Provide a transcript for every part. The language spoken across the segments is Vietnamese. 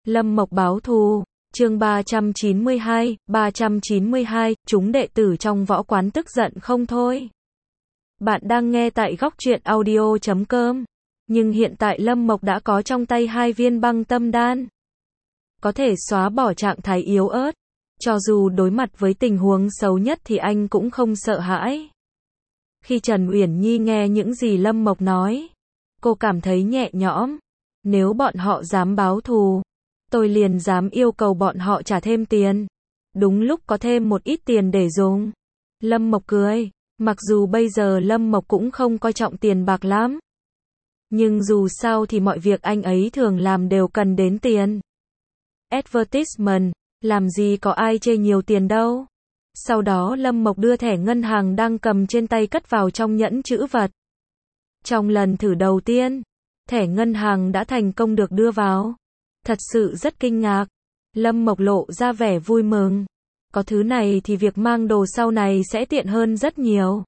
Lâm Mộc báo thù, chương 392, chúng đệ tử trong võ quán tức giận không thôi. Bạn đang nghe tại góc truyện audio.com, nhưng hiện tại Lâm Mộc đã có trong tay 2 viên băng tâm đan. Có thể xóa bỏ trạng thái yếu ớt, cho dù đối mặt với tình huống xấu nhất thì anh cũng không sợ hãi. Khi Trần Uyển Nhi nghe những gì Lâm Mộc nói, cô cảm thấy nhẹ nhõm. Nếu bọn họ dám báo thù, tôi liền dám yêu cầu bọn họ trả thêm tiền. Đúng lúc có thêm một ít tiền để dùng. Lâm Mộc cười, mặc dù bây giờ Lâm Mộc cũng không coi trọng tiền bạc lắm. Nhưng dù sao thì mọi việc anh ấy thường làm đều cần đến tiền. Advertisement, làm gì có ai chê nhiều tiền đâu. Sau đó Lâm Mộc đưa thẻ ngân hàng đang cầm trên tay cất vào trong nhẫn trữ vật. Trong lần thử đầu tiên, thẻ ngân hàng đã thành công được đưa vào. Thật sự rất kinh ngạc. Lâm Mộc lộ ra vẻ vui mừng. Có thứ này thì việc mang đồ sau này sẽ tiện hơn rất nhiều.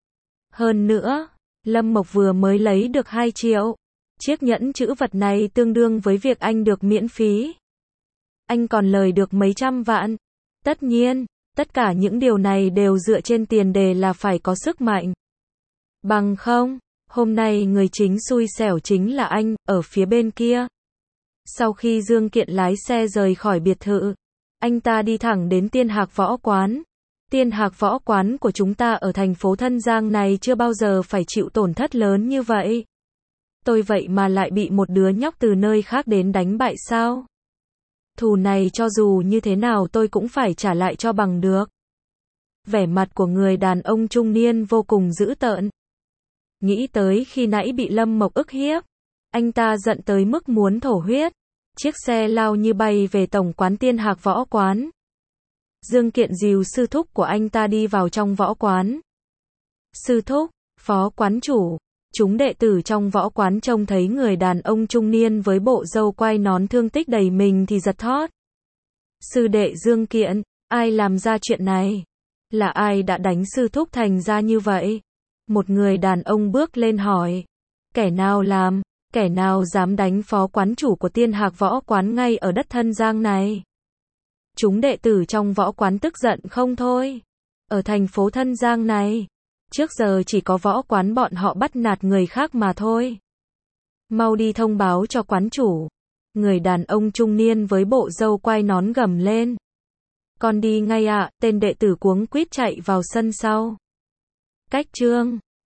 Hơn nữa, Lâm Mộc vừa mới lấy được 2 triệu. Chiếc nhẫn trữ vật này tương đương với việc anh được miễn phí. Anh còn lời được mấy trăm vạn. Tất nhiên, tất cả những điều này đều dựa trên tiền đề là phải có sức mạnh. Bằng không, hôm nay người chính xui xẻo chính là anh, ở phía bên kia. Sau khi Dương Kiện lái xe rời khỏi biệt thự, anh ta đi thẳng đến Tiên Hạc Võ Quán. Tiên Hạc Võ Quán của chúng ta ở thành phố Thân Giang này chưa bao giờ phải chịu tổn thất lớn như vậy. Tôi vậy mà lại bị một đứa nhóc từ nơi khác đến đánh bại sao? Thù này cho dù như thế nào tôi cũng phải trả lại cho bằng được. Vẻ mặt của người đàn ông trung niên vô cùng dữ tợn. Nghĩ tới khi nãy bị Lâm Mộc ức hiếp, anh ta giận tới mức muốn thổ huyết. Chiếc xe lao như bay về tổng quán Tiên Hạc Võ Quán. Dương Kiện dìu sư thúc của anh ta đi vào trong võ quán. Sư thúc, phó quán chủ, chúng đệ tử trong võ quán trông thấy người đàn ông trung niên với bộ râu quai nón thương tích đầy mình thì giật thót. Sư đệ Dương Kiện, ai làm ra chuyện này? Là ai đã đánh sư thúc thành ra như vậy? Một người đàn ông bước lên hỏi. Kẻ nào làm? Kẻ nào dám đánh phó quán chủ của Tiên Hạc Võ Quán ngay ở đất Thân Giang này? Chúng đệ tử trong võ quán tức giận không thôi. Ở thành phố Thân Giang này, trước giờ chỉ có võ quán bọn họ bắt nạt người khác mà thôi. Mau đi thông báo cho quán chủ. Người đàn ông trung niên với bộ râu quai nón gầm lên. Con đi ngay ạ, tên đệ tử cuống quýt chạy vào sân sau. Cách chương